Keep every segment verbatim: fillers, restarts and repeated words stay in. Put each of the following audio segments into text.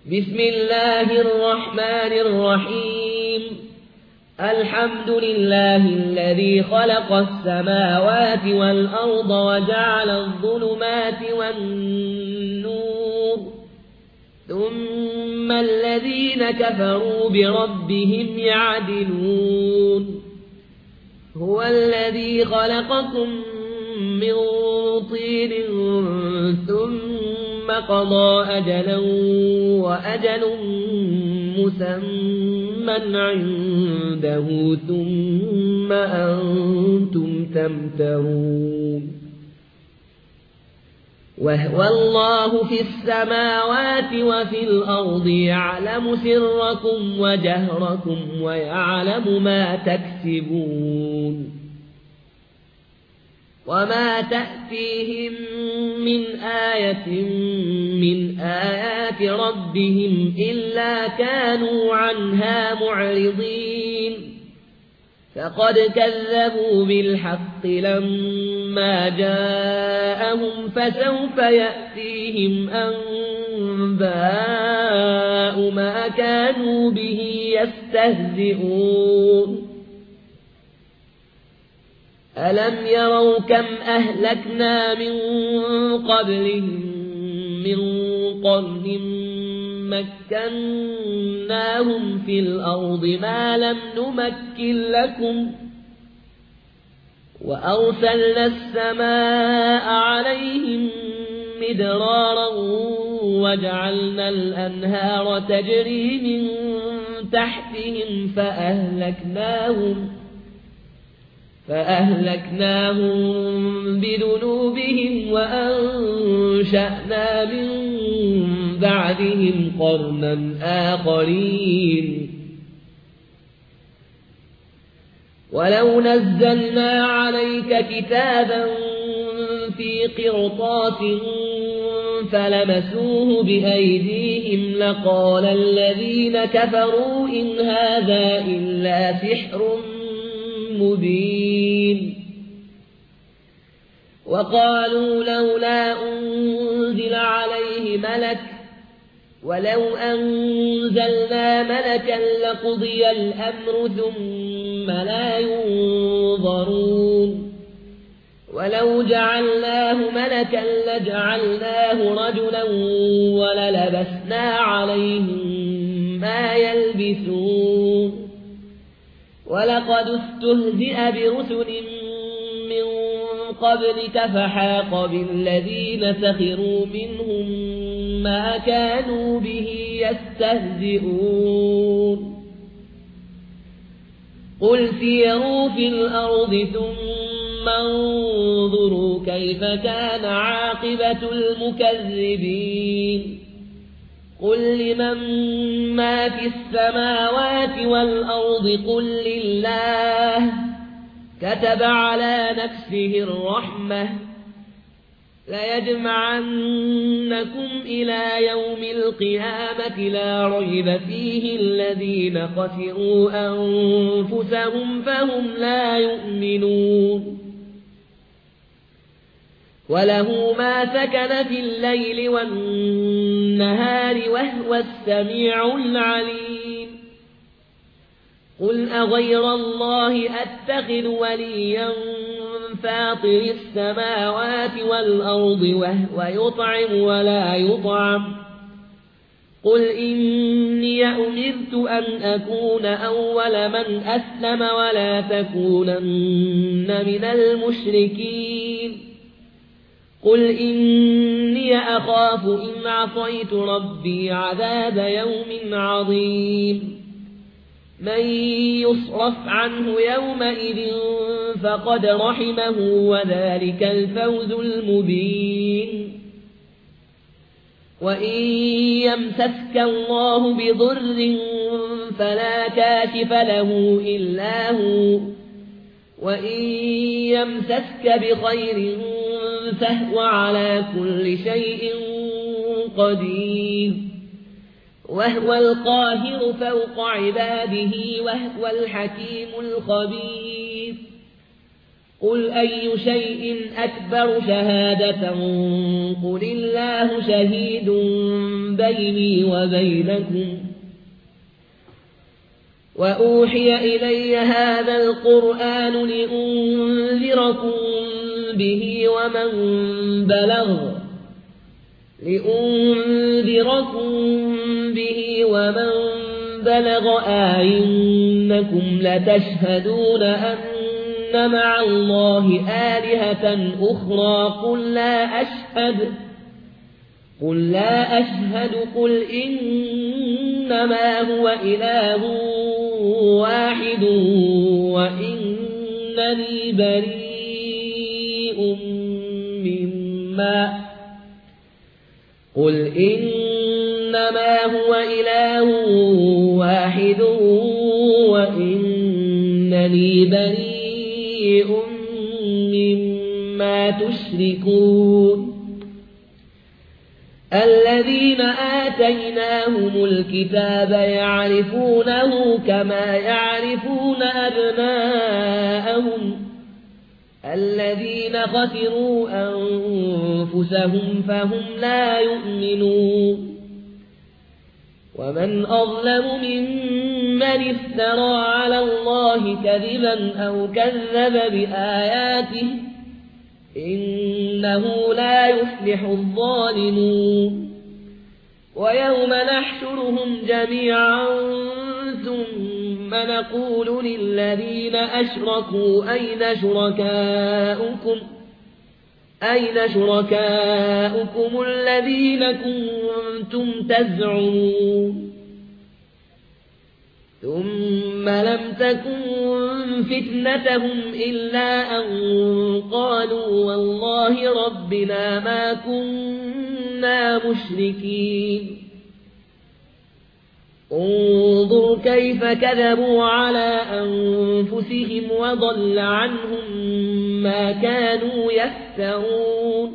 بسم الله الرحمن الرحيم الحمد لله الذي خلق السماوات والأرض وجعل الظلمات والنور ثم الذين كفروا بربهم يعدلون هو الذي خلقكم من طين ثم قضى أجلا وأجل مسمى عنده ثم أنتم تمترون وهو الله في السماوات وفي الأرض يعلم سركم وجهركم ويعلم ما تكسبون وما تأتيهم من آية من آيات ربهم إلا كانوا عنها معرضين فقد كذبوا بالحق لما جاءهم فسوف يأتيهم أنباء ما كانوا به يستهزئون ألم يروا كم أهلكنا من قبلهم من قرن مكناهم في الأرض ما لم نمكن لكم وأرسلنا السماء عليهم مدرارا وجعلنا الأنهار تجري من تحتهم فأهلكناهم فأهلكناهم بذنوبهم وأنشأنا من بعدهم قرنا آخرين ولو نزلنا عليك كتابا في قرطاس فلمسوه بأيديهم لقال الذين كفروا إن هذا إلا سحر مبين وقالوا لولا أنزل عليه ملك ولو أنزلنا ملكا لقضي الأمر ثم لا ينظرون ولو جعلناه ملكا لجعلناه رجلا وللبسنا عليهم ما يلبسون ولقد استهزئ برسل من قبلك فحاق بالذين سخروا منهم ما كانوا به يستهزئون قل سيروا في الأرض ثم انظروا كيف كان عاقبة المكذبين قل لمن ما في السماوات والأرض قل لله كتب على نفسه الرحمة ليجمعنكم إلى يوم القيامة لا ريب فيه الذين خسروا أنفسهم فهم لا يؤمنون وله ما سكن في الليل والنهار وهو السميع العليم قل أغير الله أتخذ وليا فاطر السماوات والأرض وهو يطعم ولا يطعم قل إني أمرت أن أكون أول من أسلم ولا تكونن من المشركين قل إني أخاف إن عصيت ربي عذاب يوم عظيم من يصرف عنه يومئذ فقد رحمه وذلك الفوز المبين وإن يمسسك الله بضر فلا كاشف له إلا هو وإن يمسسك بخير فهو على كل شيء قدير وهو القاهر فوق عباده وهو الحكيم الخبير قل أي شيء أكبر شهادة قل الله شهيد بيني وبينكم وأوحي إلي هذا القرآن لأنذركم به ومن بلغ لأنذركم به ومن بلغ أئنكم لتشهدون أن مع الله آلهة أخرى قل لا أشهد قل لا أشهد قل إنما هو إله واحد وإنني بريء مما قل إنما هو إله واحد وإنني بريء مما تشركون الذين آتيناهم الكتاب يعرفونه كما يعرفون أبناءهم الذين خسروا أنفسهم فهم لا يؤمنون ومن أظلم ممن افترى على الله كذبا أو كذب بآياته إنه لا يفلح الظالمون ويوم نحشرهم جميعا ثم نقول للذين أشركوا أين شركاؤكم أين شركاؤكم الذين كنتم تزعمون ثم لم تكن فتنتهم إلا أن قالوا والله ربنا ما كنا مشركين انظر كيف كذبوا على أنفسهم وضل عنهم ما كانوا يفترون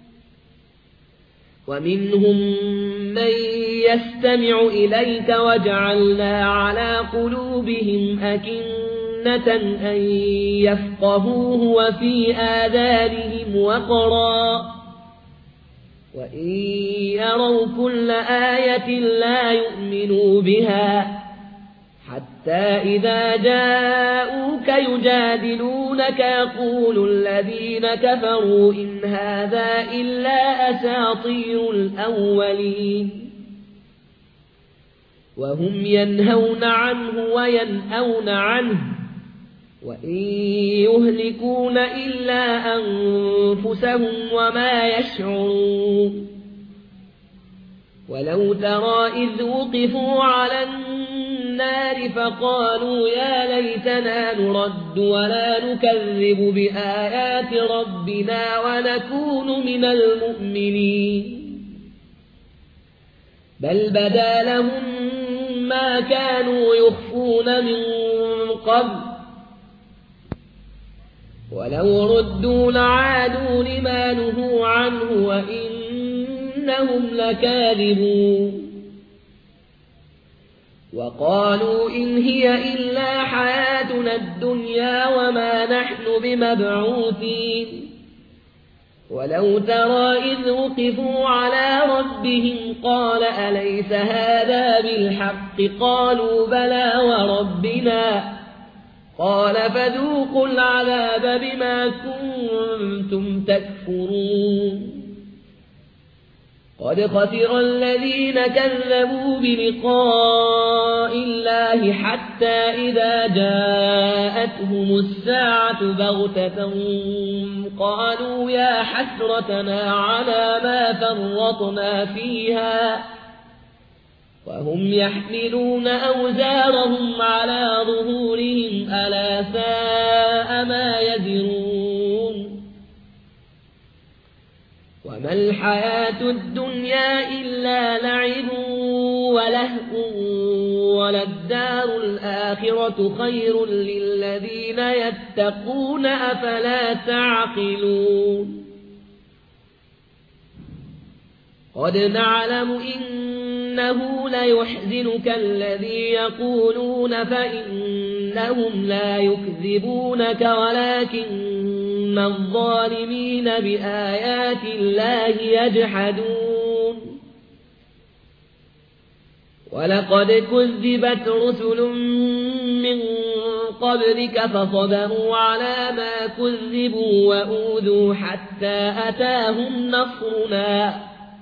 ومنهم من يستمع إليك وجعلنا على قلوبهم أكنة أن يفقهوه وفي آذانهم وقرا وإن يروا كل آية لا يؤمنوا بها حتى إذا جاءوك يجادلونك يقول الذين كفروا إن هذا إلا أساطير الأولين وهم ينهون عنه وينأون عنه وإن يهلكون إلا أنفسهم وما يشعرون ولو ترى إذ وقفوا على النار فقالوا يا ليتنا نرد ولا نكذب بآيات ربنا ونكون من المؤمنين بل بدا لهم ما كانوا يخفون من قبل ولو ردوا لعادوا لما نهوا عنه وإنهم لكاذبون وقالوا إن هي إلا حياتنا الدنيا وما نحن بمبعوثين ولو ترى إذ وقفوا على ربهم قال أليس هذا بالحق قالوا بلى وربنا قال فذوقوا العذاب بما كنتم تكفرون قد خسر الذين كذبوا بلقاء الله حتى إذا جاءتهم الساعة بغتة قالوا يا حسرتنا على ما فرطنا فيها وهم يحملون أوزارهم على ظهورهم ألا ساء ما يزرون وما الحياة الدنيا إلا لعب ولهو وللدار الآخرة خير للذين يتقون أفلا تعقلون قد نعلم إنه ليحزنك الذي يقولون فإنهم لا يكذبونك ولكن إن الظالمين بآيات الله يجحدون ولقد كذبت رسل من قبلك فصبروا على ما كذبوا وأوذوا حتى أتاهم نصرنا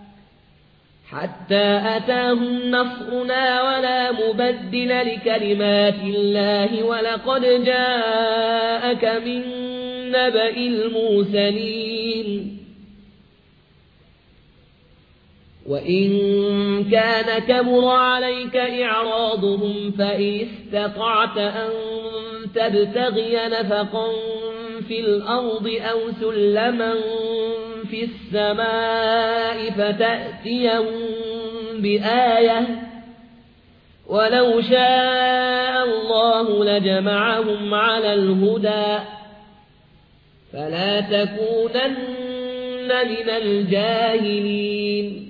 حتى أتاهم نصرنا ولا مبدل لكلمات الله ولقد جاءك من نبأ المرسلين وإن كان كبر عليك إعراضهم فإن استطعت أن تبتغي نفقا في الأرض أو سلما في السماء فتأتيهم بآية ولو شاء الله لجمعهم على الهدى فلا تكونن من الجاهلين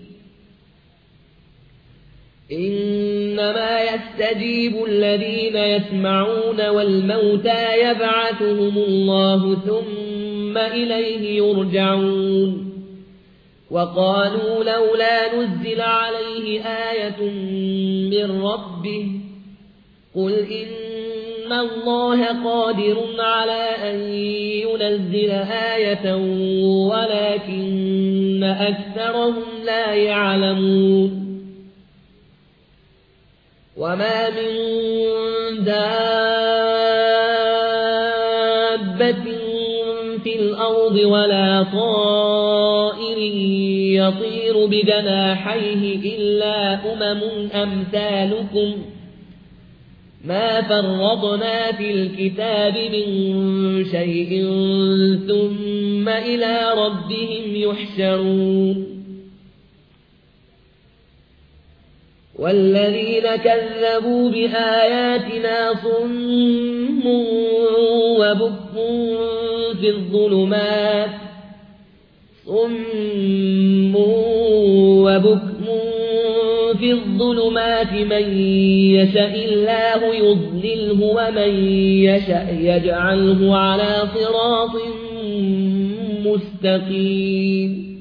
إنما يستجيب الذين يسمعون والموتى يبعثهم الله ثم إليه يرجعون وقالوا لولا نزل عليه آية من ربه قل إن الله قادر على أن ينزل آية ولكن أكثرهم لا يعلمون وما من دابة في الأرض ولا طائر يطير بجناحيه إلا أمم أمثالكم ما فرطنا في الكتاب من شيء ثم إلى ربهم يحشرون والذين كذبوا بآياتنا صم وبكم في الظلمات صم وبكم في الظلمات من يشاء الله يضلله ومن يشاء يجعله على صراط مستقيم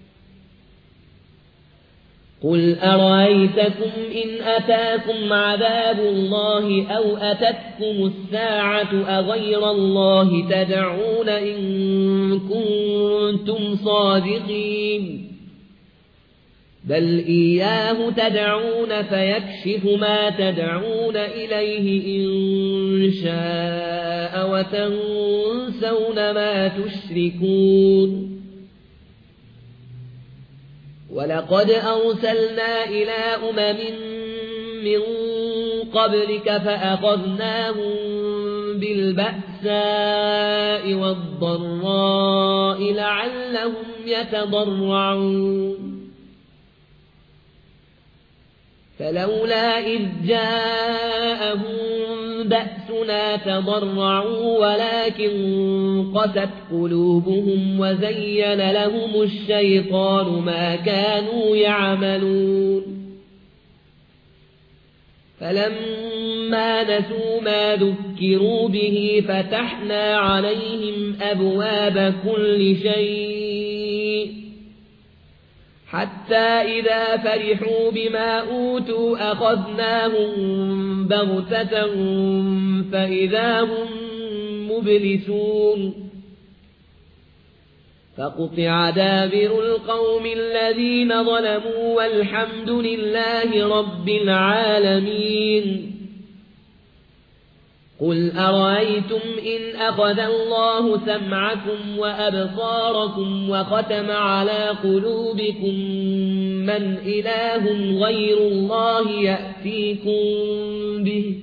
قل أرأيتكم إن أتاكم عذاب الله أو أتتكم الساعة أغير الله تدعون إن كنتم صادقين بل إياه تدعون فيكشف ما تدعون إليه إن شاء وتنسون ما تشركون ولقد أرسلنا إلى أمم من قبلك فأخذناهم بالبأساء والضراء لعلهم يتضرعون فلولا إذ جاءهم بأسنا تضرعوا ولكن قست قلوبهم وزين لهم الشيطان ما كانوا يعملون فلما نسوا ما ذكروا به فتحنا عليهم أبواب كل شيء حتى إذا فرحوا بما أوتوا أخذناهم بغتة فإذا هم مبلسون فقطع دابر القوم الذين ظلموا والحمد لله رب العالمين قل أرأيتم إن أخذ الله سمعكم وأبصاركم وختم على قلوبكم من إله غير الله يأتيكم به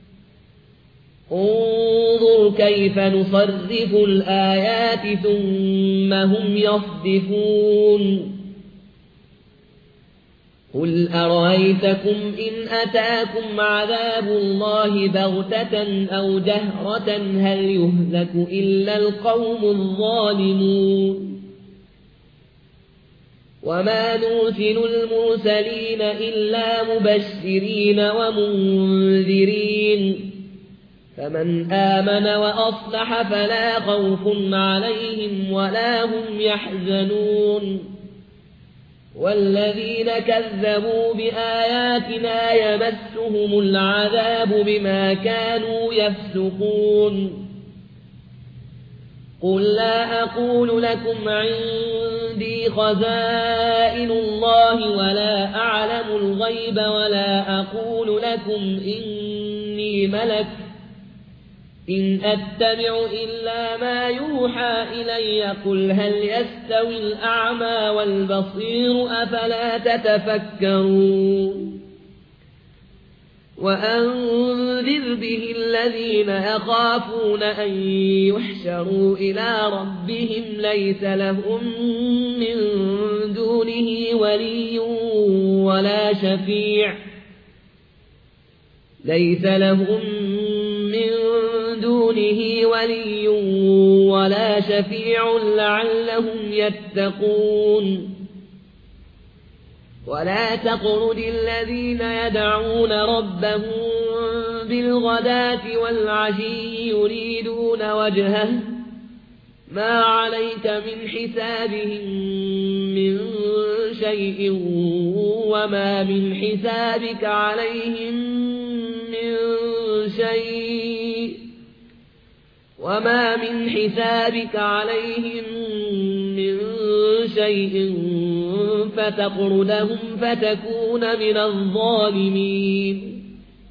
انظر كيف نصرف الآيات ثم هم يصدفون قل أرأيتكم إن أتاكم عذاب الله بغتة أو جهرة هل يهلك إلا القوم الظالمون وما نرسل المرسلين إلا مبشرين ومنذرين فمن آمن وأصلح فلا خوف عليهم ولا هم يحزنون والذين كذبوا بآياتنا يمسهم العذاب بما كانوا يفسقون قل لا أقول لكم عندي خزائن الله ولا أعلم الغيب ولا أقول لكم إني ملك إن أتبع إلا ما يوحى إلي قل هل يستوي الأعمى والبصير أفلا تتفكرون وأنذر به الذين يخافون أن يحشروا إلى ربهم ليس لهم من دونه ولي ولا شفيع ليس لهم من دونه ولي ولا شفيع لعلهم يتقون ولا تطرد الذين يدعون ربهم بالغداة والعشي يريدون وجهه ما عليك من حسابهم من شيء وما من حسابك عليهم من شيء وما من حسابك عليهم من شيء فتطردهم فتكون من الظالمين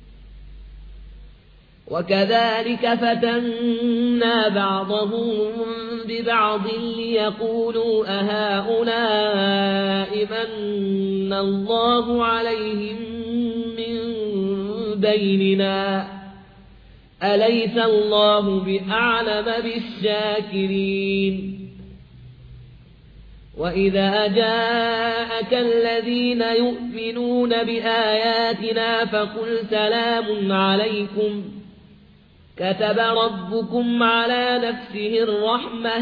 وكذلك فتنا بعضهم ببعض ليقولوا أهؤلاء من الله عليهم من بيننا أليس الله بأعلم بالشاكرين وإذا جاءك الذين يؤمنون بآياتنا فقل سلام عليكم كتب ربكم على نفسه الرحمة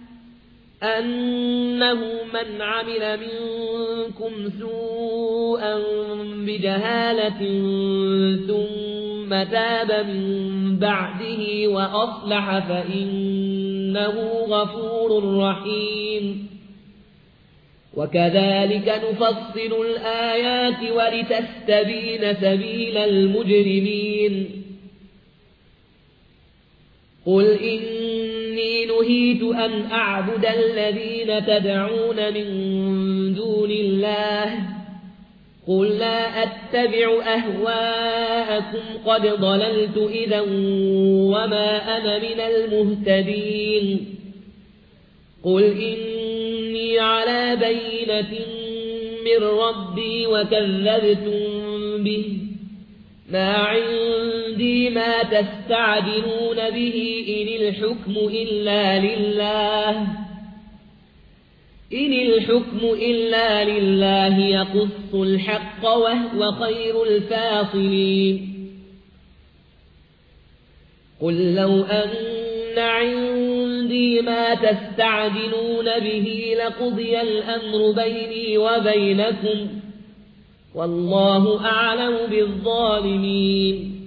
أنه من عمل منكم سوءا بجهالة ثم تاب من بعده وأصلح فإنه غفور رحيم وكذلك نفصل الآيات ولتستبين سبيل المجرمين قل إني نهيت أن أعبد الذين تدعون من دون الله قل لا أتبع أهواءكم قد ضللت إذا وما أنا من المهتدين قل إني على بينة من ربي وكذبتم به ما عندي ما تستعجلون به إن الحكم إلا لله إن الحكم إلا لله يقص الحق وهو خير الفاصلين قل لو أن عندي ما تستعجلون به لقضي الأمر بيني وبينكم والله أعلم بالظالمين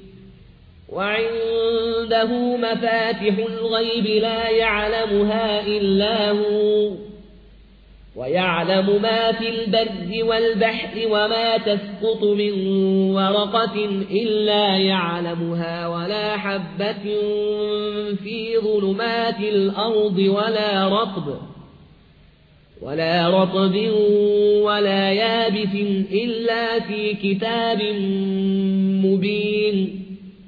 وعنده مفاتح الغيب لا يعلمها إلا هو ويعلم ما في البر والبحر وما تسقط من ورقة إلا يعلمها ولا حبة في ظلمات الأرض ولا رطب ولا رطب ولا يابس إلا في كتاب مبين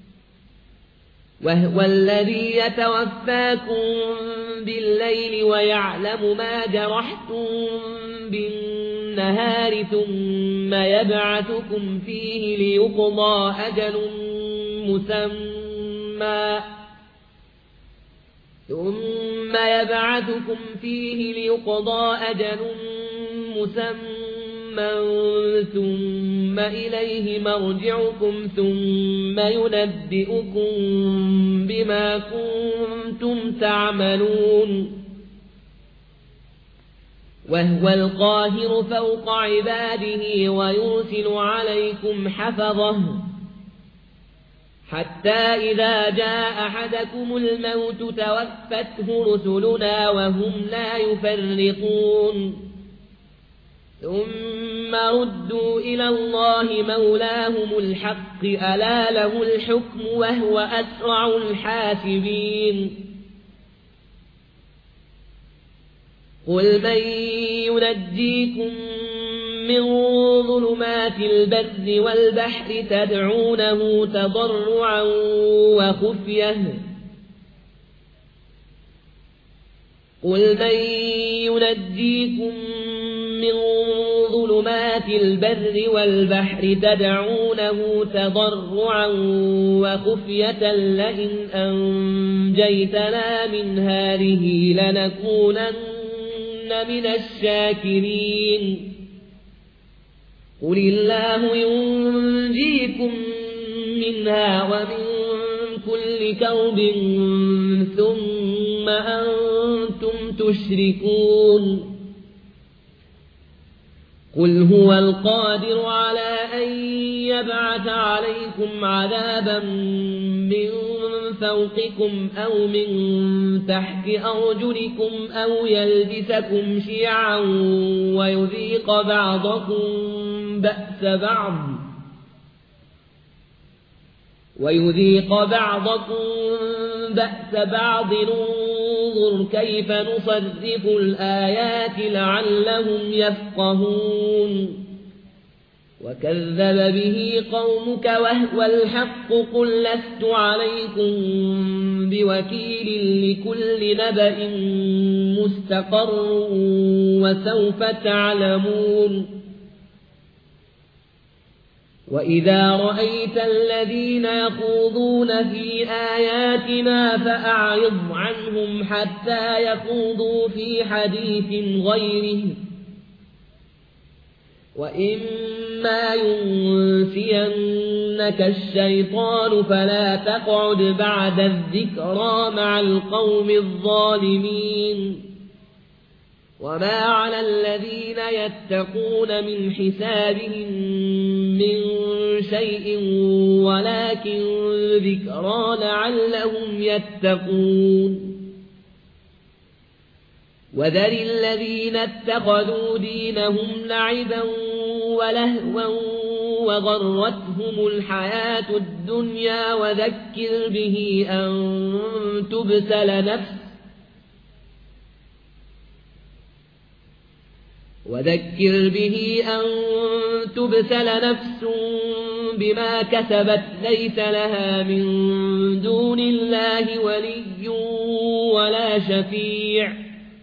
وهو الذي يتوفاكم بالليل ويعلم ما جرحتم بالنهار ثم يبعثكم فيه ليقضى أجل مسمى ثم يبعثكم فيه ليقضى أجل مسمى ثم إليه مرجعكم ثم ينبئكم بما كنتم تعملون وهو القاهر فوق عباده ويرسل عليكم حفظه حتى إذا جاء أحدكم الموت توفته رسلنا وهم لا يفرطون ثم ردوا إلى الله مولاهم الحق ألا له الحكم وهو أسرع الحاسبين قل من ينجيكم من ظلمات البر والبحر تدعونه تضرعا وخفية قل من ينجيكم من ظلمات البر والبحر تدعونه تضرعا وخفية لئن أنجيتنا من هذه لنكونن من الشاكرين قل الله ينجيكم منها ومن كل كرب ثم أنتم تشركون قل هو القادر على أن يبعث عليكم عذابا من فوقكم أو من تحت أرجلكم أو يلبسكم شيعا ويذيق بعضكم بأس بعض ويذيق بعضكم بأس بعض انظر كيف نصرف الآيات لعلهم يفقهون وكذب به قومك وهو الحق قل لست عليكم بوكيل لكل نبأ مستقر وسوف تعلمون وإذا رأيت الذين يخوضون في آياتنا فأعرض عنهم حتى يخوضوا في حديث غيره وإما ينسينك الشيطان فلا تقعد بعد الذكرى مع القوم الظالمين وما على الذين يتقون من حسابهم من شيء ولكن ذكرى لعلهم يتقون وذر الذين اتخذوا دينهم لعبا ولهوا وغرتهم الحياة الدنيا وذكر به أن تبسل نفس وذكر به أن تبسل نفس بما كسبت ليس لها من دون الله ولي ولا شفيع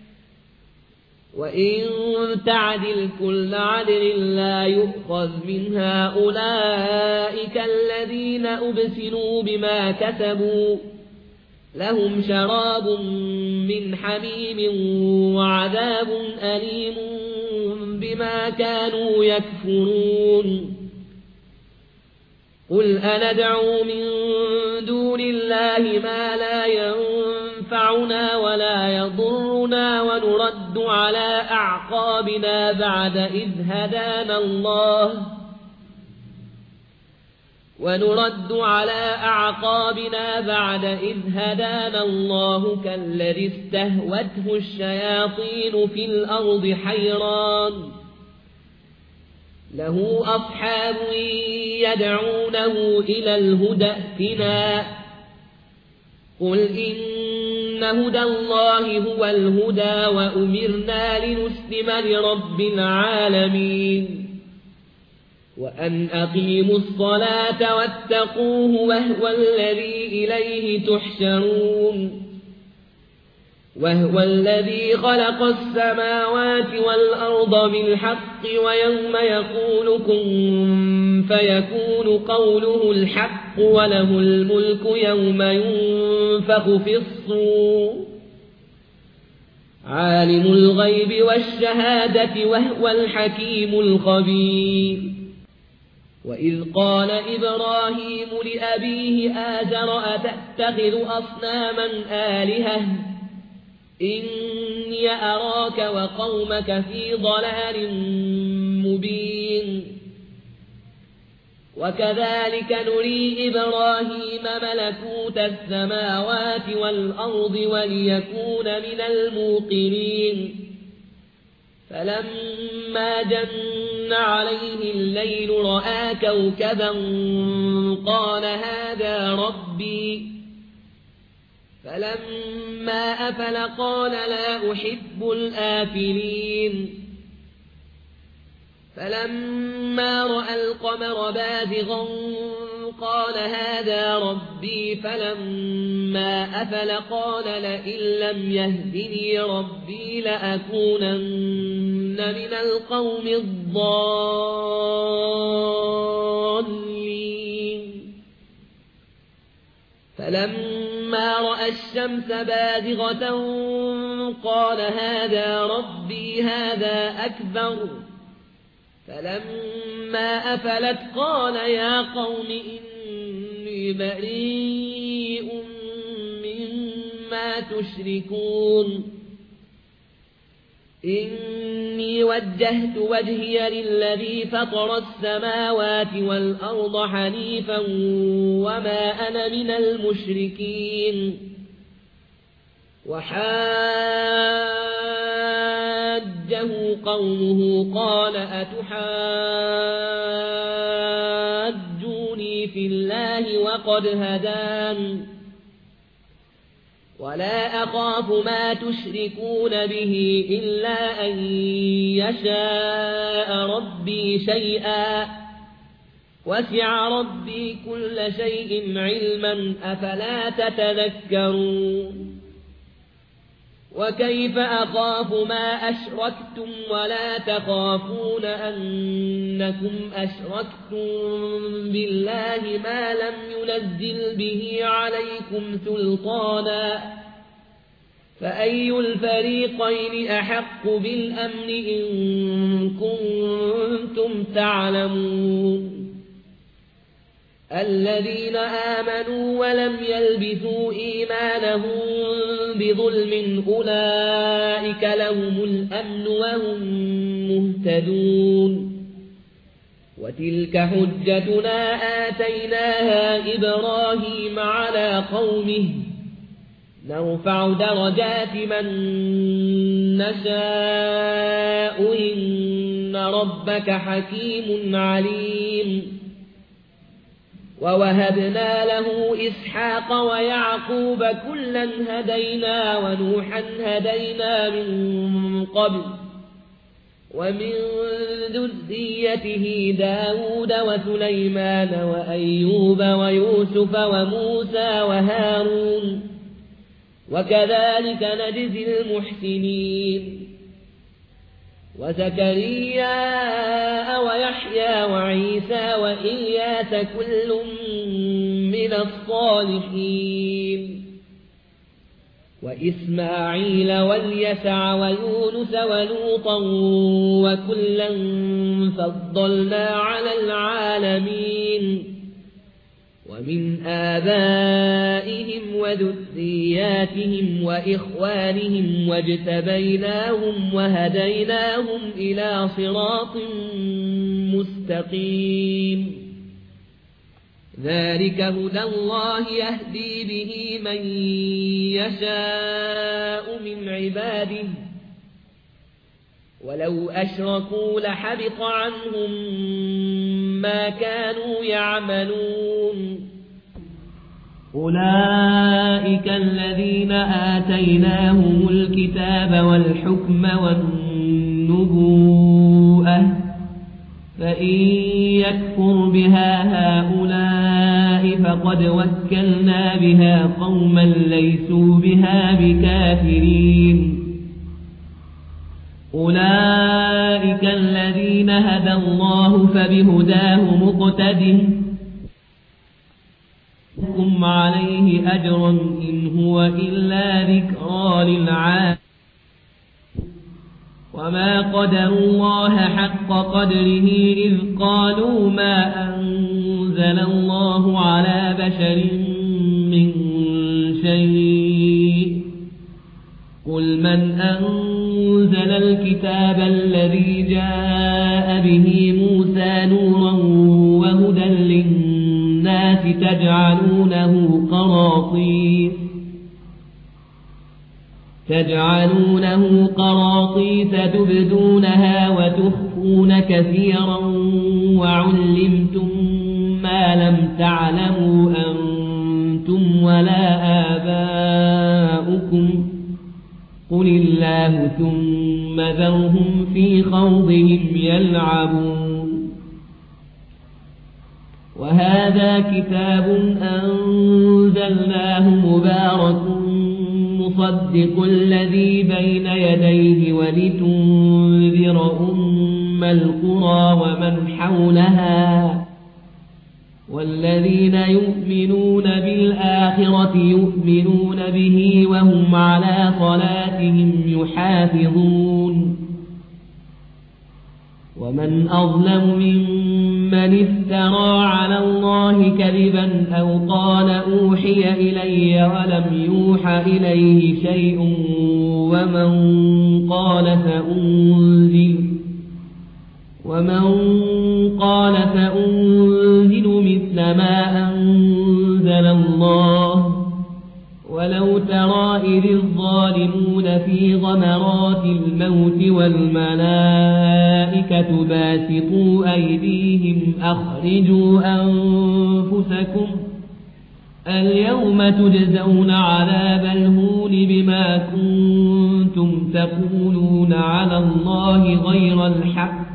وإن تعدل كل عدل لا يؤخذ منها أولئك الذين أبسلوا بما كسبوا لهم شراب من حميم وعذاب أليم بما كانوا يكفرون قل أندعو من دون الله ما لا ينفعنا ولا يضرنا ونرد على أعقابنا بعد إذ هدانا الله ونرد على أعقابنا بعد إذ هدانا الله كالذي استهوته الشياطين في الأرض حيران له أصحاب يدعونه إلى الهدى ائتنا قل إن هدى الله هو الهدى وأمرنا لنسلم لرب العالمين وأن أقيموا الصلاة واتقوه وهو الذي إليه تحشرون وهو الذي خلق السماوات والأرض بالحق ويوم يقول كن فيكون قوله الحق وله الملك يوم ينفخ في الصور عالم الغيب والشهادة وهو الحكيم الخبير وإذ قال إبراهيم لأبيه آزر أتتخذ أصناما آلهة إني أراك وقومك في ضلال مبين وكذلك نري إبراهيم ملكوت السماوات والأرض وليكون من الموقنين فلما جن عليه الليل رأى كوكبا قال هذا ربي فلما أفل قال لا أحب الآفلين فلما رأى القمر بازغا قال هذا ربي فلما أفل قال لئن لم يهدني ربي لأكونن من القوم الضالين فلما رأى الشمس بازغة قال هذا ربي هذا أكبر فلما أفلت قال يا قوم إني بريء مما تشركون إني وجهت وجهي للذي فطر السماوات والأرض حنيفا وما أنا من المشركين وحاجه قومه قال أتحاجوني في الله وقد هدان ولا أخاف ما تشركون به إلا أن يشاء ربي شيئا وسع ربي كل شيء علما أفلا تتذكرون وكيف أخاف ما أشركتم ولا تخافون أنكم أشركتم بالله ما لم ينزل به عليكم سلطانا فأي الفريقين أحق بالأمن إن كنتم تعلمون الذين آمنوا ولم يلبسوا إيمانهم بظلم أولئك لهم الأمن وهم مهتدون وتلك حجتنا آتيناها إبراهيم على قومه نرفع درجات من نشاء إن ربك حكيم عليم ووهبنا له إسحاق ويعقوب كلا هدينا ونوحا هدينا من قبل ومن ذريته داود وسليمان وأيوب ويوسف وموسى وهارون وكذلك نجزي المحسنين وزكريا ويحيى وعيسى وإلياس كل من الصالحين وإسماعيل واليسع ويونس ولوطا وكلا فضلنا على العالمين ومن آبائهم وذرياتهم وإخوانهم واجتبيناهم وهديناهم إلى صراط مستقيم ذلك هدى الله يهدي به من يشاء من عباده ولو أشركوا لحبط عنهم ما كانوا يعملون أولئك الذين آتيناهم الكتاب والحكم والنبوءة فإن يكفر بها هؤلاء فقد وكلنا بها قوما ليسوا بها بكافرين أولئك الذين هدى الله فبهداه مقتده لكم عليه أجرا إن هو إلا ذكرى للعالمين وما قدروا الله حق قدره إذ قالوا ما أنزل الله على بشر من شيء قل من أنزل الكتاب الذي جاء به موسى نورا وهدى تجعلونه قراطيس تجعلونه قراطيس تبدونها وتخفون كثيرا وعلمتم ما لم تعلموا أنتم ولا آباؤكم قل الله ثم ذرهم في خوضهم يلعبون وهذا كتاب أنزلناه مبارك مصدق الذي بين يديه ولتنذر أم القرى ومن حولها والذين يؤمنون بالآخرة يؤمنون به وهم على صلاتهم يحافظون ومن أظلم ممن افترى على الله كذبا أو قال أوحي إلي ولم يوح إليه شيء ومن قال سأنزل ومن قال سأنزل مثل ما أنزل الله ولو ترى إذ الظالمون في غمرات الموت والملائكة باسطوا أيديهم أخرجوا أنفسكم اليوم تجزون عذاب الهون بما كنتم تقولون على الله غير الحق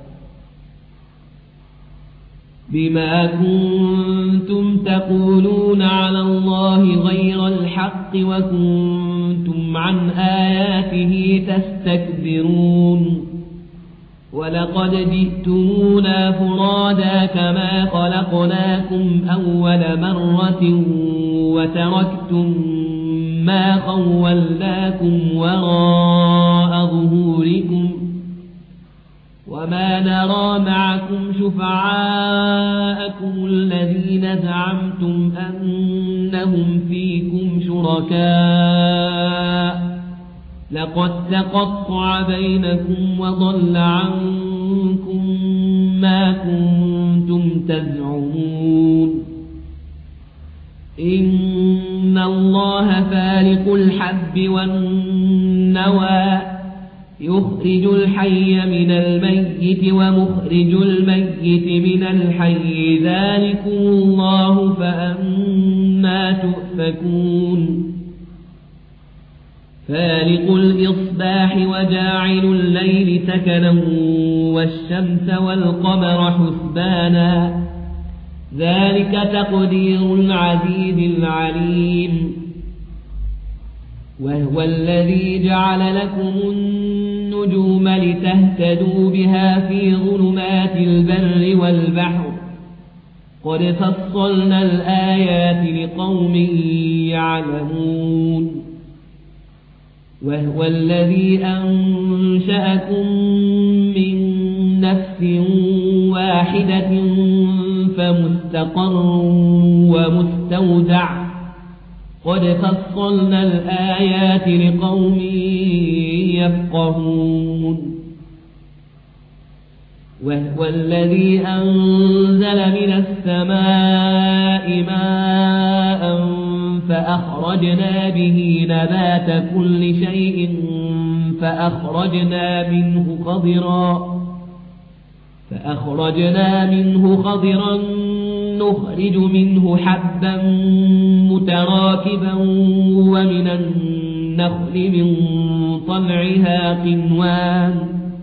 بما كنتم تقولون على الله غير الحق وكنتم عن آياته تستكبرون ولقد جئتمونا فرادا كما خلقناكم أول مرة وتركتم ما خولناكم وراء ظهوركم وما نرى معكم شفعاءكم الذين زعمتم أنهم فيكم شركاء لقد تقطع بينكم وضل عنكم ما كنتم تزعمون إن الله فالق الحب والنوى يخرج الحي من الميت ومخرج الميت من الحي ذلكم الله فأنا تؤفكون فالق الإصباح وجاعل الليل سكنا والشمس والقمر حسبانا ذلك تقدير العزيز العليم وهو الذي جعل لكم النجوم لتهتدوا بها في ظلمات البر والبحر قد فصلنا الآيات لقوم يعلمون وهو الذي أنشأكم من نفس واحدة فمستقر ومستودع قد فصلنا الآيات لقوم يفقهون وهو الذي أنزل من السماء ماء فأخرجنا به نبات كل شيء فأخرجنا منه خضرا فأخرجنا منه خضرا نخرج منه حبا متراكبا ومن النخل من طلعها قنوان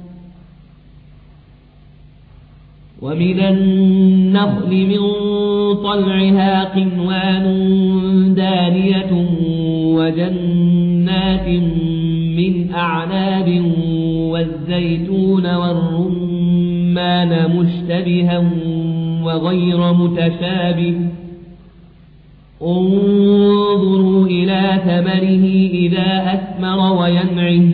ومن النخل من طلعها قنوان دانية وجنات من أعناب والزيتون والرمان مشتبها وغير متشابه انظروا إلى ثمره إذا أثمر وينعه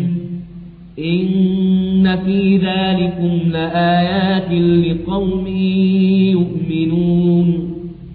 إن في ذلكم لآيات لقوم يؤمنون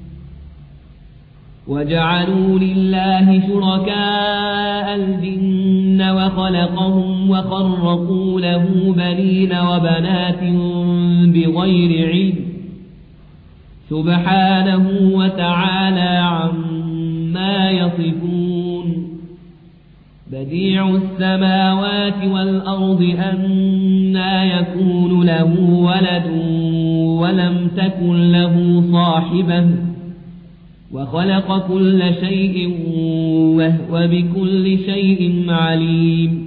وجعلوا لله شركاء الجن وخلقهم وخرقوا له بنين وبنات بغير علم سبحانه وتعالى عما يصفون بديع السماوات والأرض أنى يكون له ولد ولم تكن له صاحبة وخلق كل شيء وهو بكل شيء عليم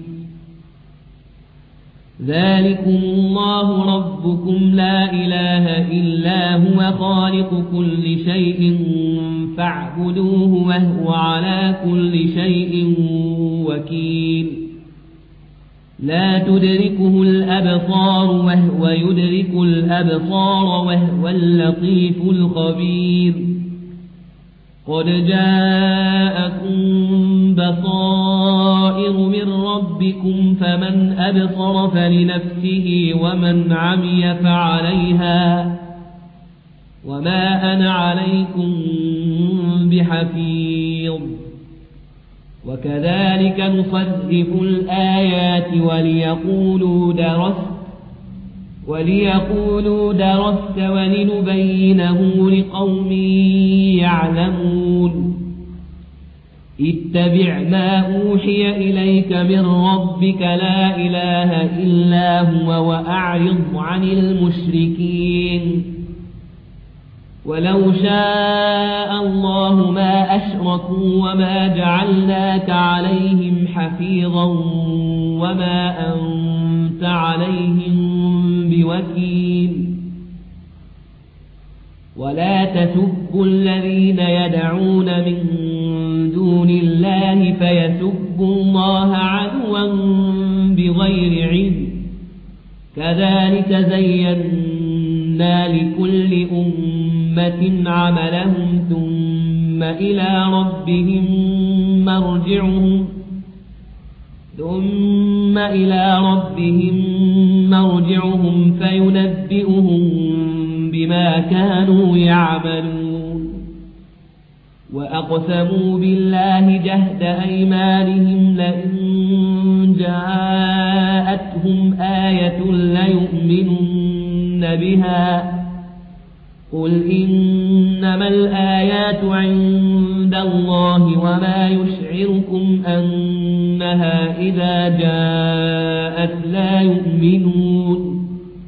ذلكم الله ربكم لا إله إلا هو خالق كل شيء فاعبدوه وهو على كل شيء وكيل لا تدركه الأبصار وهو يدرك الأبصار وهو اللطيف الخبير قد جاءكم بصائر من ربكم فمن أبصر فلنفسه ومن عمي فعليها وما أنا عليكم بحفيظ وكذلك نصرف الآيات وليقولوا درست وليقولوا درست ولنبينه لقوم يعلمون اتبع ما أوحي إليك من ربك لا إله إلا هو وأعرض عن المشركين ولو شاء الله ما أشركوا وما جعلناك عليهم حفيظا وما أنت عليهم بوكيل ولا تسبوا الذين يدعون من دون الله فيسبوا الله عدوا بغير علم كذلك زينا لكل أمة عملهم ثم إلى ربهم مرجعهم ثم إلى ربهم مرجعهم فينبئهم بما كانوا يعملون وأقسموا بالله جهد أيمانهم لئن جاءتهم آية ليؤمنن بها قل إنما الآيات عند الله وما يشعركم أنها إذا جاءت لا يؤمنون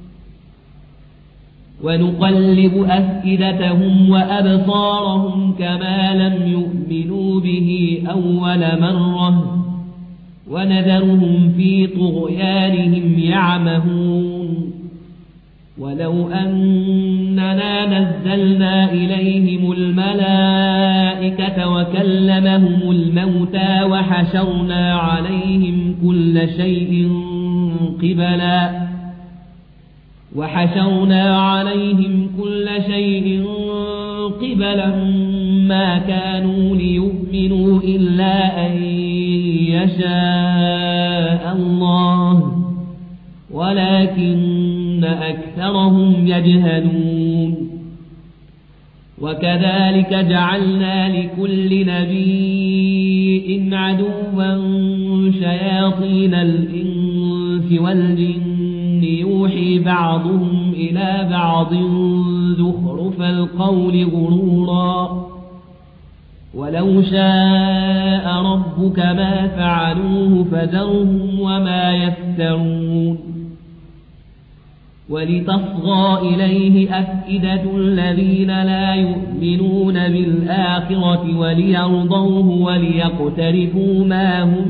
ونقلب أفئدتهم وأبصارهم كما لم يؤمنوا به أول مرة ونذرهم في طغيانهم يعمهون ولو أننا نزلنا إليهم الملائكة وكلمهم الموتى وحشرنا عليهم كل شيء قبلا وحشرنا عليهم كل شيء قبلا ما كانوا ليؤمنوا إلا أن يشاء الله ولكن أكثرهم يجهلون وكذلك جعلنا لكل نبي عدوا شياطين الإنس والجن يوحي بعضهم إلى بعض زخرف القول غرورا ولو شاء ربك ما فعلوه فذرهم وما يفترون ولتصغى إليه أفئدة الذين لا يؤمنون بالآخرة وليرضوه وليقترفوا ما هم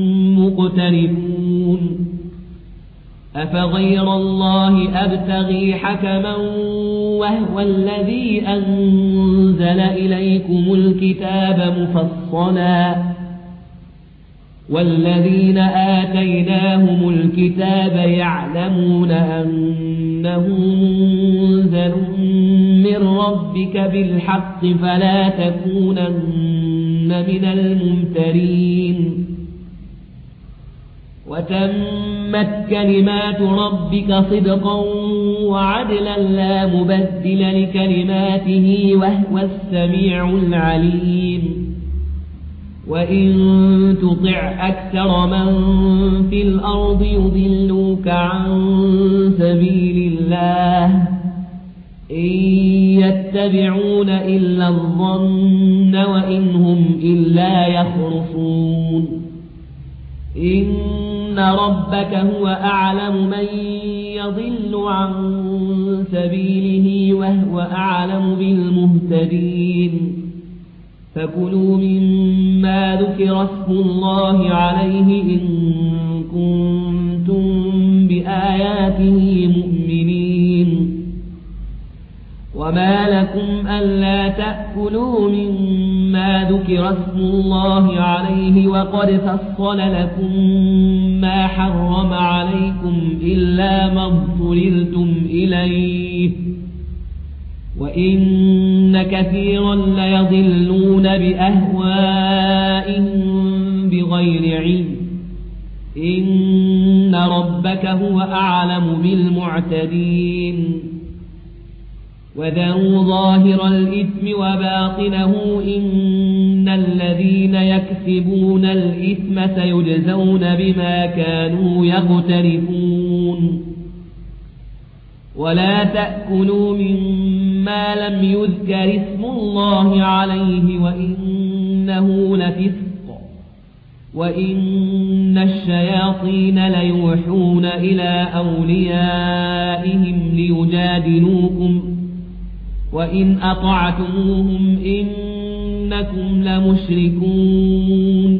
مقترفون أفغير الله أبتغي حكما وهو الذي أنزل إليكم الكتاب مفصلا والذين آتيناهم الكتاب يعلمون أنه منزل من ربك بالحق فلا تكونن من الممترين وتمت كلمات ربك صدقا وعدلا لا مبدل لكلماته وهو السميع العليم وإن تطع أكثر من في الأرض يضلوك عن سبيل الله إن يتبعون إلا الظن وإن هم إلا يخرصون إن ربك هو أعلم من يضل عن سبيله وهو أعلم بالمهتدين فكلوا مما ذكر اسم الله عليه إن كنتم بآياته مؤمنين وما لكم ألا تأكلوا مما ذكر اسم الله عليه وقد فصل لكم ما حرم عليكم إلا ما اضطررتم إليه وإن كثيرا ليضلون بأهوائهم بغير علم إن ربك هو أعلم بالمعتدين وذروا ظاهر الإثم وباطنه إن الذين يكسبون الإثم سيجزون بما كانوا يقترفون ولا تأكلوا مما لم يذكر اسم الله عليه وإنه لفسق وإن الشياطين ليوحون إلى أوليائهم ليجادلوكم وإن أطعتموهم إنكم لمشركون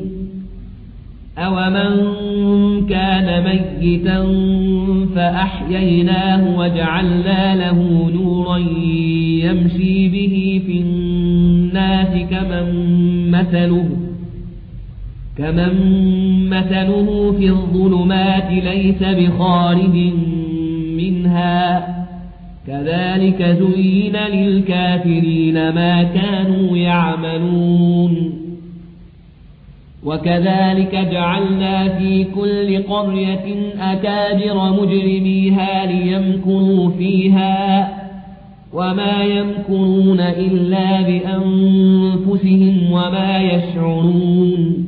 أومن كان ميتا فأحييناه وجعلنا له نورا يمشي به في الناس كمن مثله كمن مثله في الظلمات ليس بخارج منها كذلك زين للكافرين ما كانوا يعملون وكذلك جعلنا في كل قرية أكابر مجرميها ليمكروا فيها وما يمكرون إلا بأنفسهم وما يشعرون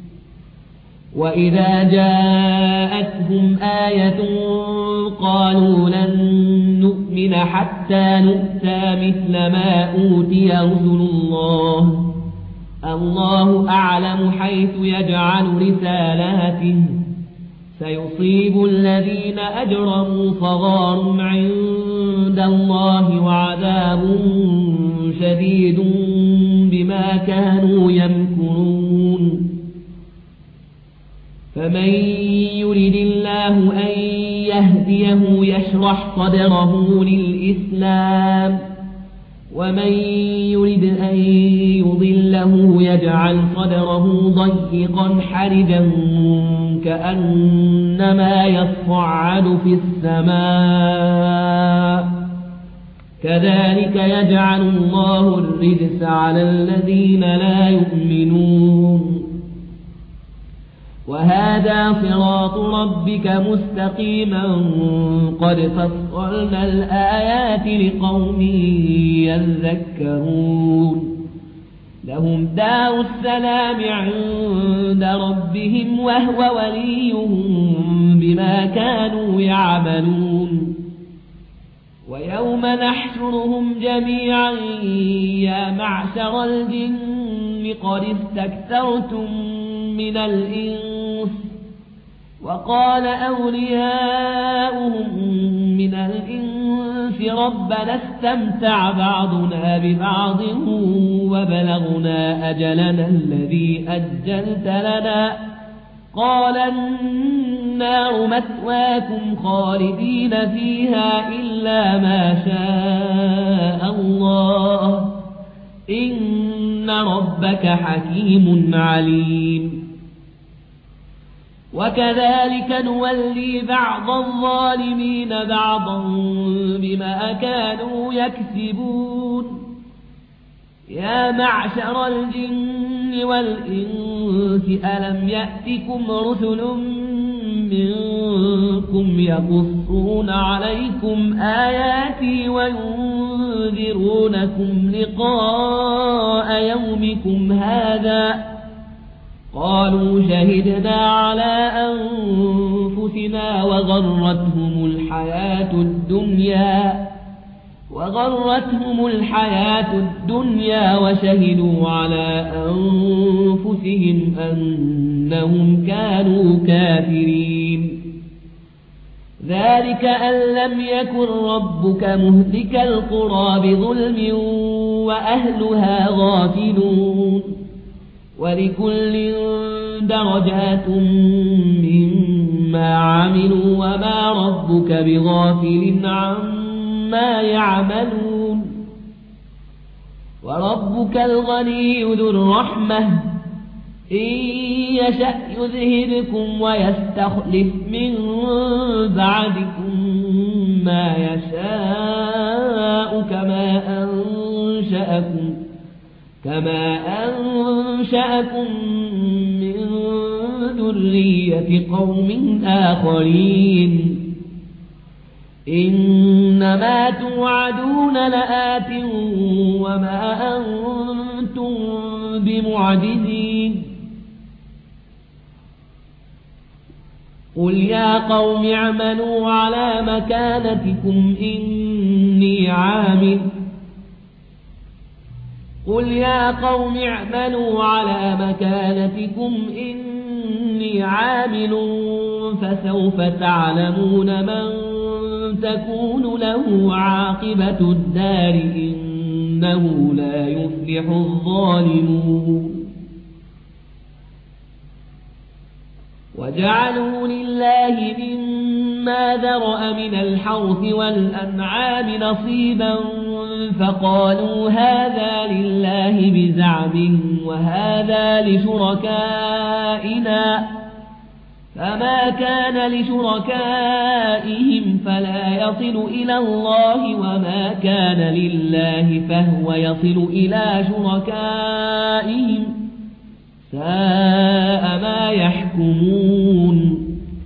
وإذا جاءتهم آية قالوا لن نؤمن حتى نؤتى مثل ما أوتي رسل الله الله أعلم حيث يجعل رسالاته سيصيب الذين أجرموا صغار عند الله وعذاب شديد بما كانوا يمكرون فمن يرد الله أن يهديه يشرح صدره للإسلام ومن يرد أن يضله يجعل صدره ضيقا حرجا كأنما يصعد في السماء كذلك يجعل الله الرجس على الذين لا يؤمنون وهذا صراط ربك مستقيما قد فصلنا الآيات لقوم يذكرون لهم دار السلام عند ربهم وهو وليهم بما كانوا يعملون ويوم نحشرهم جميعا يا معشر الجن قد استكثرتم من الإنس وقال أولياؤهم من الإنس ربنا استمتع بعضنا ببعض وبلغنا أجلنا الذي أجلت لنا قال النار مثواكم خالدين فيها إلا ما شاء الله إن ربك حكيم عليم وكذلك نولي بعض الظالمين بعضا بما كانوا يكسبون يا معشر الجن والإنس ألم يأتكم رسل منكم يقصون عليكم آياتي وينذرونكم لقاء يومكم هذا قالوا شهدنا على أنفسنا وغرتهم الحياة الدنيا وغرتهم الحياة الدنيا وشهدوا على أنفسهم أنهم كانوا كافرين. ذلك أن لم يكن ربك مهلك القرى بظلم وأهلها غافلون، ولكل درجات مما عملوا وما ربك بغافل عما يعملون. وربك الغني ذو الرحمة إن يشأ يذهبكم ويستخلف من بعدكم ما يشاء كما أنشأكم كما أنشأكم من ذرية قوم آخرين. إنما توعدون لآت وما أنتم بمعجزين. قل يا قوم اعملوا على مكانتكم إني عامل قل يا قوم اعملوا على مكانتكم إني عامل فسوف تعلمون من تكون له عاقبة الدار إنه لا يفلح الظالمون. وجعلوا لله مما ذرأ من الحرث والأنعام نصيبا فقالوا هذا لله بزعمهم وهذا لشركائنا، فما كان لشركائهم فلا يصل إلى الله وما كان لله فهو يصل إلى شركائهم، ساء ما يحكمون.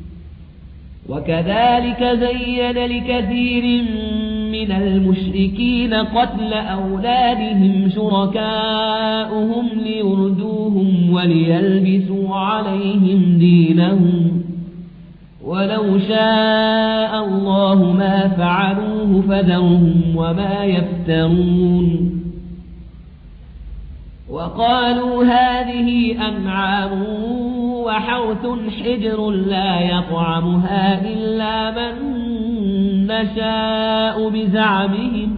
وكذلك زين لكثير من المشركين قتل أولادهم شركاؤهم ليردوهم وليلبسوا عليهم دينهم، ولو شاء الله ما فعلوه فذرهم وما يفترون. وقالوا هذه أنعام وحرث حجر لا يطعمها إلا من نشاء بزعمهم،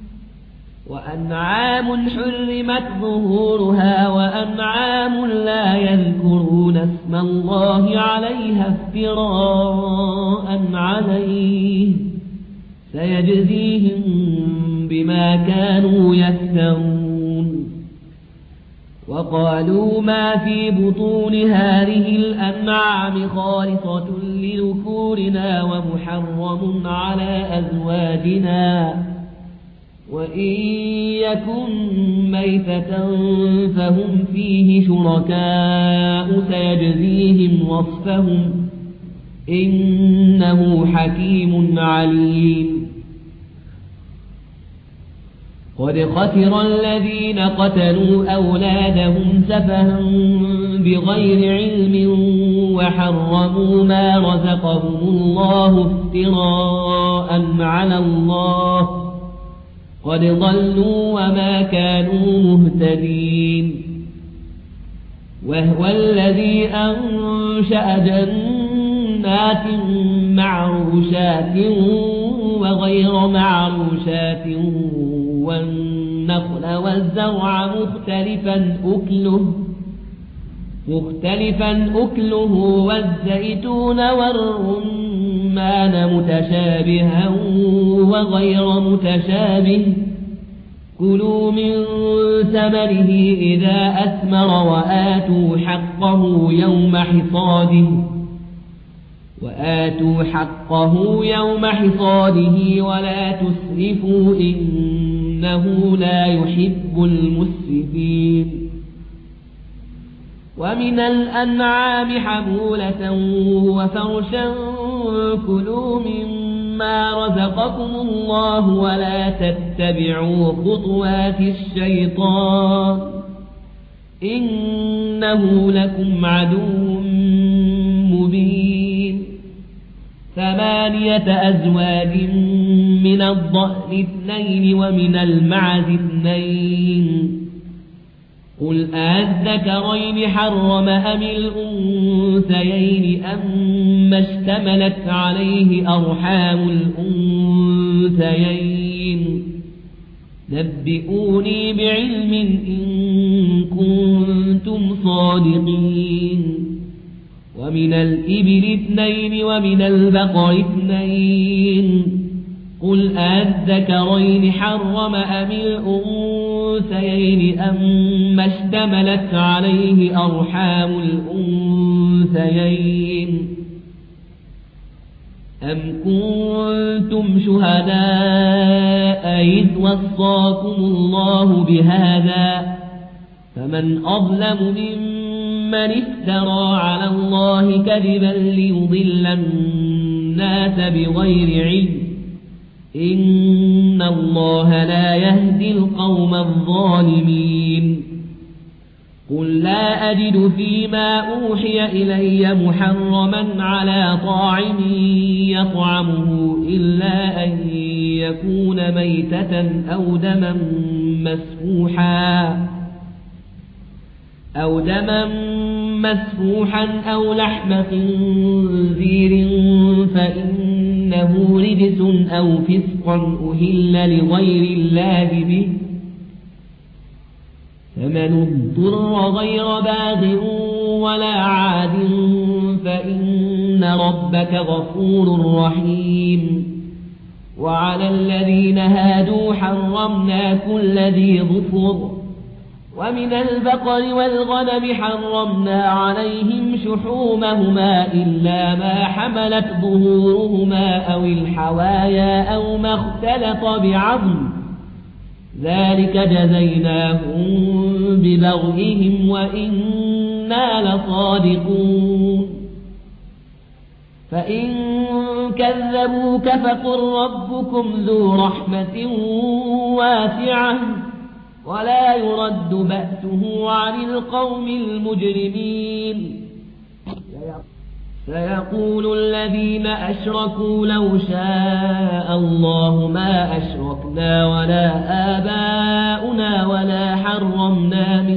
وأنعام حرمت ظهورها وأنعام لا يذكرون اسم الله عليها افتراء عليه، سيجزيهم بما كانوا يفترون. وقالوا ما في بطون هذه الأنعام خالصة لذكورنا ومحرم على أزواجنا، وإن يكن ميتة فهم فيه شركاء سيجزيهم وصفهم إنه حكيم عليم. قد خسر الذين قتلوا أولادهم سفها بغير علم وحرموا ما رزقهم الله افتراء على الله، قد ضلوا وما كانوا مهتدين. وهو الذي أنشأ جنات معروشات وغير معروشات والنخل والزرع مختلفا أكله مختلفا أكله والزيتون والرمان متشابها وغير متشابه، كلوا من ثمره إذا أثمر وآتوا حقه يوم حصاده وآتوا حقه يوم حصاده ولا تسرفوا إنه لا يحب المسرفين. ومن الأنعام حمولة وفرشا كلوا مما رزقكم الله ولا تتبعوا خطوات الشيطان إنه لكم عدو مبين. ثمانية أزواج من الضأن اثنين ومن المعز اثنين قل أذكرين حرم أم الأنثيين أم اشتملت عليه أرحام الأنثيين نبئوني بعلم إن كنتم صادقين ومن الإبل اثنين ومن البقر اثنين قل أذكرين حرم أم الأنثيين أم اشتملت عليه أرحام الأنثيين أم كنتم شهداء إذ وصاكم الله بهذا فمن أظلم ممن افترى على الله كذبا ليضل الناس بغير علم إن الله لا يهدي القوم الظالمين قل لا أجد فيما أوحي إلي محرما على طاعم يطعمه إلا أن يكون ميتة أو دما مسفوحا أو دما مسفوحا أو لحم خنزير فإنه رجس أو فسقا أهل لغير الله به فمن اضطر غير باغ ولا عاد فإن ربك غفور رحيم وعلى الذين هادوا حرمنا كل ذي ظفر ومن البقر والغنم حرمنا عليهم شحومهما إلا ما حملت ظهورهما أو الحوايا أو ما اختلط بعظم ذلك جزيناهم ببغيهم وإنا لصادقون فإن كذبوك فقل ربكم ذو رحمة واسعة ولا يرد بأسه عن القوم المجرمين سيقول الذين أشركوا لو شاء الله ما أشركنا ولا آباؤنا ولا حرمنا من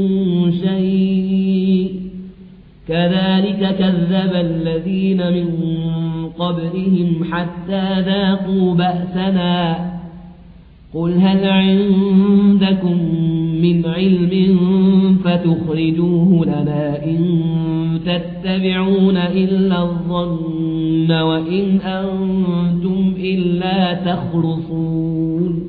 شيء كذلك كذب الذين من قبلهم حتى ذاقوا بأسنا قل هل عندكم من علم فتخرجوه لنا إن تتبعون إلا الظن وإن أنتم إلا تخرصون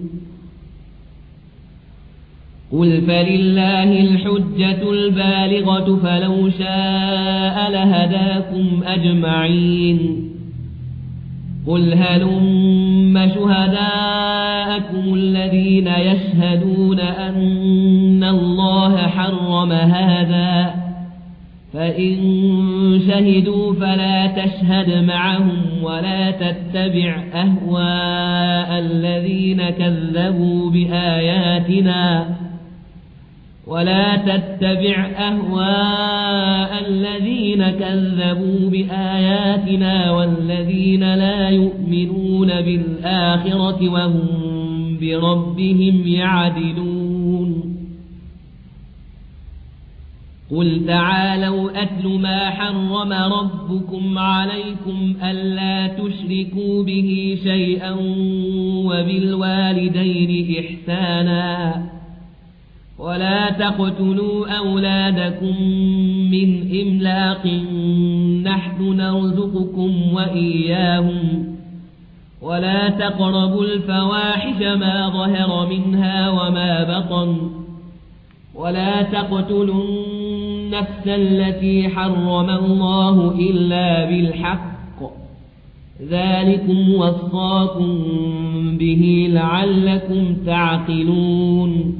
قل فلله الحجة البالغة فلو شاء لهداكم أجمعين قل هلم شهداءكم الذين يشهدون أن الله حرم هذا فإن شهدوا فلا تشهد معهم ولا تتبع أهواء الذين كذبوا بآياتنا ولا تتبع أهواء الذين كذبوا بآياتنا والذين لا يؤمنون بالآخرة وهم بربهم يعدلون قل تعالوا أتل ما حرم ربكم عليكم ألا تشركوا به شيئا وبالوالدين إحسانا ولا تقتلوا أولادكم من إملاق نحن نرزقكم وإياهم ولا تقربوا الفواحش ما ظهر منها وما بطن ولا تقتلوا النفس التي حرم الله إلا بالحق ذلكم وصاكم به لعلكم تعقلون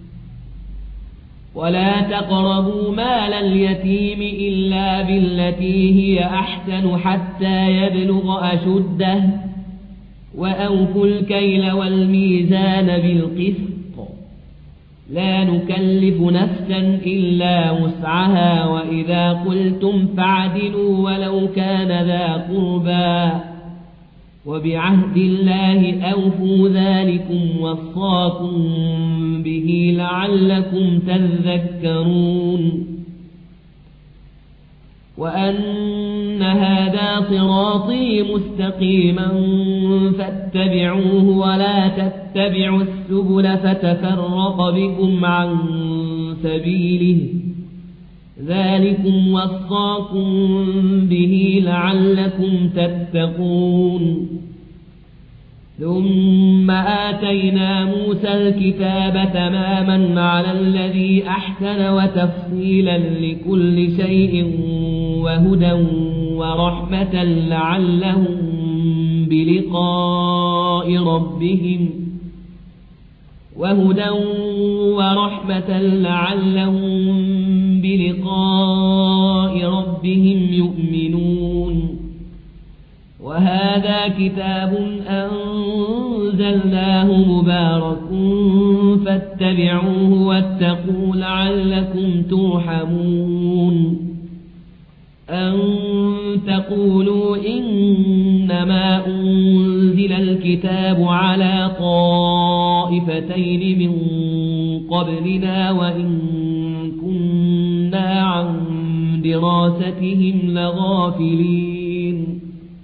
ولا تقربوا مال اليتيم إلا بالتي هي أحسن حتى يبلغ أشده وأوفوا الكيل والميزان بالقسط لا نكلف نفسا إلا وسعها وإذا قلتم فاعدلوا ولو كان ذا قربى وبعهد الله أوفوا ذلكم وصاكم به لعلكم تذكرون وأن هذا صراطي مستقيما فاتبعوه ولا تتبعوا السبل فتفرق بكم عن سبيله ذلكم وصاكم به لعلكم تتقون ثم آتينا موسى الكتاب تماما على الذي أحسن وتفصيلا لكل شيء وهدى ورحمة لعلهم بلقاء ربهم وهدى ورحمة لعلهم بلقاء ربهم يؤمنون وهذا كتاب أنزلناه مبارك فاتبعوه واتقوا لعلكم ترحمون أن تقولوا إنما أنزل الكتاب على طائفتين من قبلنا وإن كنا عن دراستهم لغافلين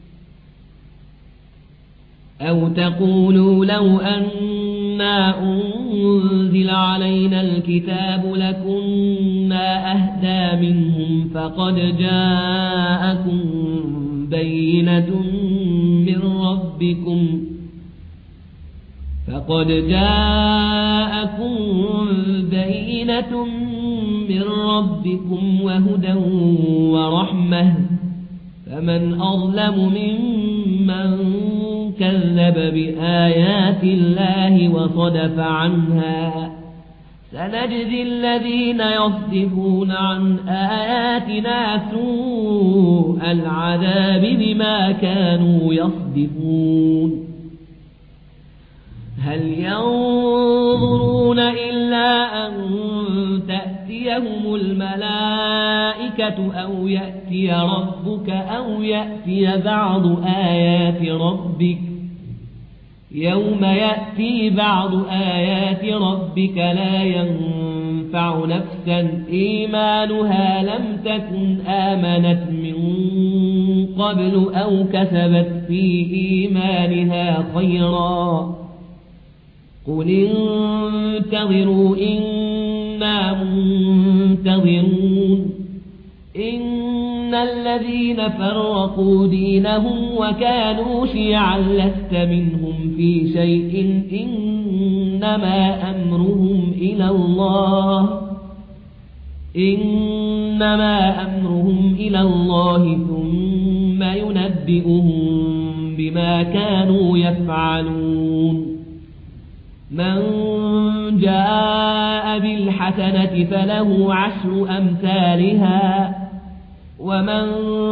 أو تقولوا لو أنا أنزل علينا الكتاب لكنا أهدى منهم فقد جاءكم بينة من ربكم فقد جاءكم بينة من ربكم وهدى ورحمة فمن أظلم ممن كذب بآيات الله وصدف عنها سنجزي الذين يصدفون عن آياتنا سوء العذاب بما كانوا يصدفون هل ينظرون إلا أن تأتيهم الملائكة أو يأتي ربك أو يأتي بعض آيات ربك يوم يأتي بعض آيات ربك لا ينفع نفسا إيمانها لم تكن آمنت من قبل أو كسبت في إيمانها خيرا قل انتظروا إنا منتظرون إن الذين فرقوا دينهم وكانوا شيعا لست منهم في شيء إنما أمرهم إلى الله إنما أمرهم إلى الله ثم ينبئهم بما كانوا يفعلون من جاء بالحسنة فله عشر أمثالها ومن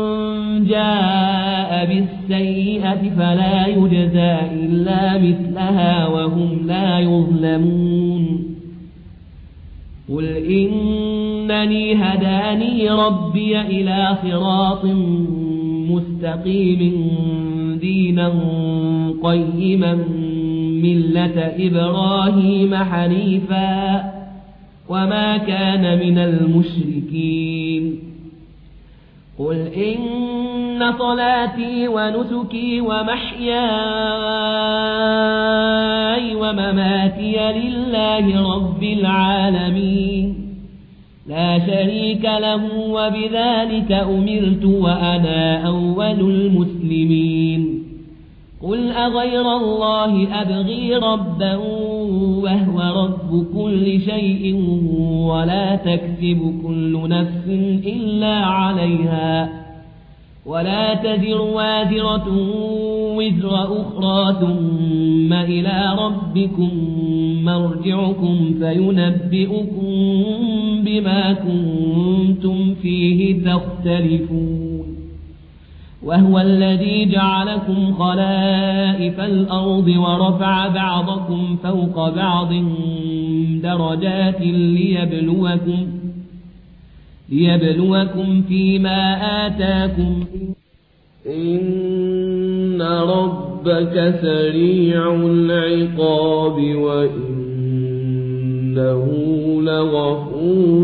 جاء بالسيئة فلا يجزى إلا مثلها وهم لا يظلمون قل إنني هداني ربي إلى صراط مستقيم دينا قيما ملة إبراهيم حنيفا وما كان من المشركين قل إن صلاتي ونسكي ومحياي ومماتي لله رب العالمين لا شريك له وبذلك أمرت وأنا أول المسلمين قل أغير الله أبغي ربا وهو رب كل شيء ولا تكسب كل نفس إلا عليها ولا تزر وازرة وزر أخرى ثم إلى ربكم مرجعكم فينبئكم بما كنتم فيه تختلفون وهو الذي جعلكم خلائف الأرض ورفع بعضكم فوق بعض درجات ليبلوكم ليبلوكم فيما آتاكم إن رب ربك سريع العقاب وإنه لغفور